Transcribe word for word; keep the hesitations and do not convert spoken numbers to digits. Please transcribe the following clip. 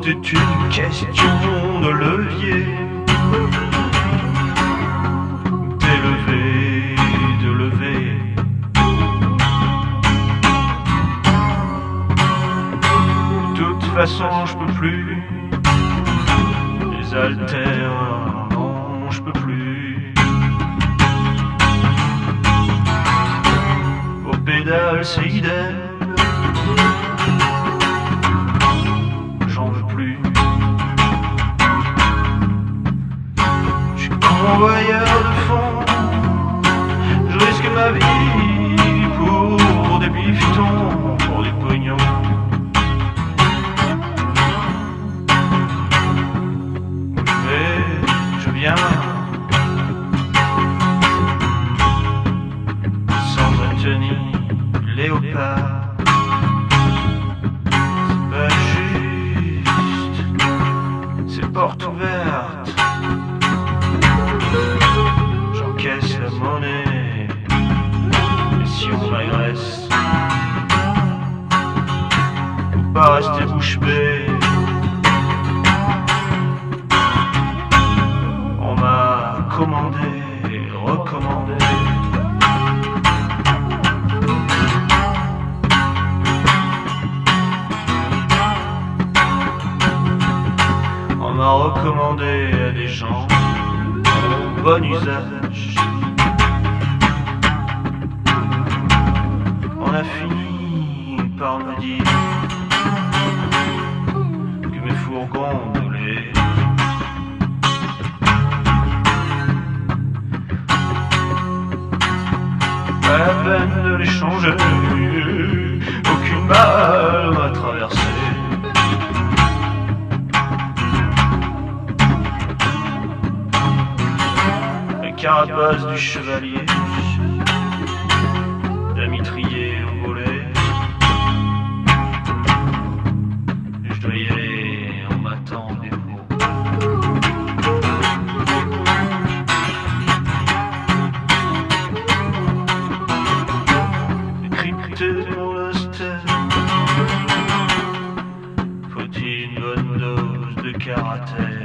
Tout est une question de levier. D'élever, de lever. De toute façon, je peux plus. Les haltères, non, je peux plus. Aux pédales, c'est idem. J'en veux plus. Je suis convoyeur de fond. Je risque ma vie pour des bifetons, pour des pognons. Mais je viens sans un tenue léopard. C'est pas juste, c'est porte ouverte. J'encaisse la monnaie. Et si on m'agresse, faut pas rester bouche bée. On m'a commandé, recommandé. On m'a recommandé à des gens au bon usage. On a fini par me dire que mes fourgons roulaient. Pas la peine de les changer, aucune balle m'a traversé. La carapace du chevalier, la mitraillée au volet. Je dois y aller, on m'attend des mots. Décrypter mon instinct. Faut-il une bonne dose de caractère?